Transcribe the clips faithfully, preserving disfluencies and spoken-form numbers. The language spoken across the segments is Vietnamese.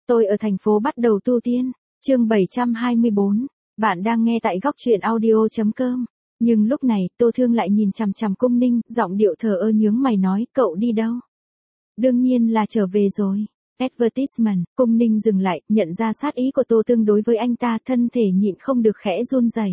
Tôi ở thành phố bắt đầu tu tiên. Chương bảy trăm hai mươi bốn. Bạn đang nghe tại góc truyện audio chấm com. Nhưng lúc này, Tô Thương lại nhìn chằm chằm Cung Ninh, giọng điệu thờ ơ nhướng mày nói, cậu đi đâu? Đương nhiên là trở về rồi. Advertisement. Cung Ninh dừng lại, nhận ra sát ý của Tô Thương đối với anh ta, thân thể nhịn không được khẽ run rẩy.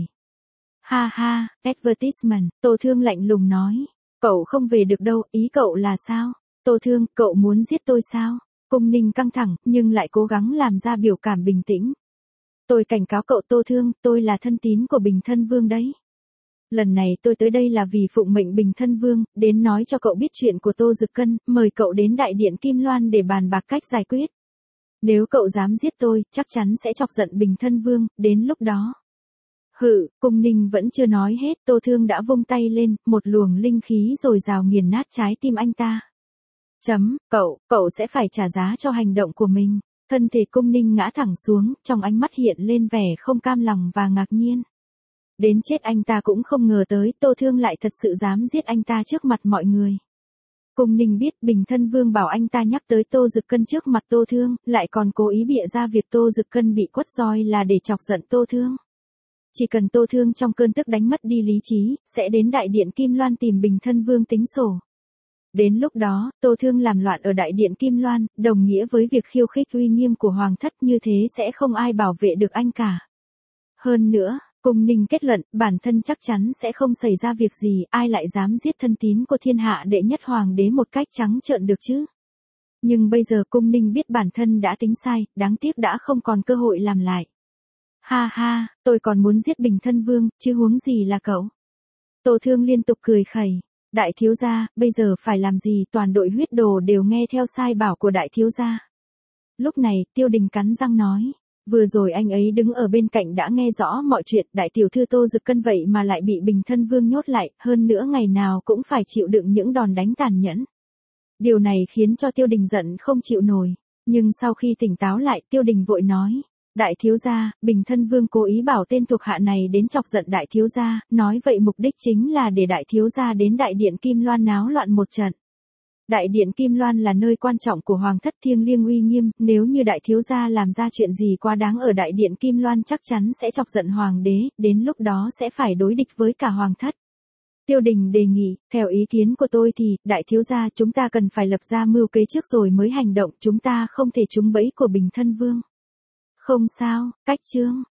Ha ha, advertisement. Tô Thương lạnh lùng nói. Cậu không về được đâu, ý cậu là sao? Tô Thương, cậu muốn giết tôi sao? Cung Ninh căng thẳng, nhưng lại cố gắng làm ra biểu cảm bình tĩnh. Tôi cảnh cáo cậu Tô Thương, tôi là thân tín của Bình Thân Vương đấy. Lần này tôi tới đây là vì phụng mệnh Bình Thân Vương, đến nói cho cậu biết chuyện của Tô Dực Cân, mời cậu đến Đại Điện Kim Loan để bàn bạc cách giải quyết. Nếu cậu dám giết tôi, chắc chắn sẽ chọc giận Bình Thân Vương, đến lúc đó. Hự, Cung Ninh vẫn chưa nói hết, Tô Thương đã vung tay lên, một luồng linh khí rồi rào nghiền nát trái tim anh ta. Chấm, cậu, cậu sẽ phải trả giá cho hành động của mình. Thân thể Cung Ninh ngã thẳng xuống, trong ánh mắt hiện lên vẻ không cam lòng và ngạc nhiên. Đến chết anh ta cũng không ngờ tới, Tô Thương lại thật sự dám giết anh ta trước mặt mọi người. Cung Ninh biết Bình Thân Vương bảo anh ta nhắc tới Tô Dực Cân trước mặt Tô Thương, lại còn cố ý bịa ra việc Tô Dực Cân bị quất roi là để chọc giận Tô Thương. Chỉ cần Tô Thương trong cơn tức đánh mất đi lý trí, sẽ đến Đại Điện Kim Loan tìm Bình Thân Vương tính sổ. Đến lúc đó, Tô Thương làm loạn ở Đại Điện Kim Loan, đồng nghĩa với việc khiêu khích uy nghiêm của Hoàng thất, như thế sẽ không ai bảo vệ được anh cả. Hơn nữa, Cung Ninh kết luận, bản thân chắc chắn sẽ không xảy ra việc gì, ai lại dám giết thân tín của thiên hạ đệ nhất hoàng đế một cách trắng trợn được chứ. Nhưng bây giờ Cung Ninh biết bản thân đã tính sai, đáng tiếc đã không còn cơ hội làm lại. Ha ha, tôi còn muốn giết Bình Thân Vương, chứ huống gì là cậu. Tô Thương liên tục cười khẩy. Đại thiếu gia, bây giờ phải làm gì, toàn đội huyết đồ đều nghe theo sai bảo của đại thiếu gia. Lúc này, Tiêu Đình cắn răng nói. Vừa rồi anh ấy đứng ở bên cạnh đã nghe rõ mọi chuyện, đại tiểu thư Tô Dực Cân vậy mà lại bị Bình Thân Vương nhốt lại, hơn nữa ngày nào cũng phải chịu đựng những đòn đánh tàn nhẫn. Điều này khiến cho Tiêu Đình giận không chịu nổi, nhưng sau khi tỉnh táo lại, Tiêu Đình vội nói. Đại thiếu gia, Bình Thân Vương cố ý bảo tên thuộc hạ này đến chọc giận đại thiếu gia, nói vậy mục đích chính là để đại thiếu gia đến Đại Điện Kim Loan náo loạn một trận. Đại Điện Kim Loan là nơi quan trọng của Hoàng thất thiêng liêng uy nghiêm, nếu như đại thiếu gia làm ra chuyện gì quá đáng ở Đại Điện Kim Loan chắc chắn sẽ chọc giận Hoàng đế, đến lúc đó sẽ phải đối địch với cả Hoàng thất. Tiêu Đình đề nghị, theo ý kiến của tôi thì, đại thiếu gia chúng ta cần phải lập ra mưu kế trước rồi mới hành động, chúng ta không thể trúng bẫy của Bình Thân Vương. Không sao, cách chương.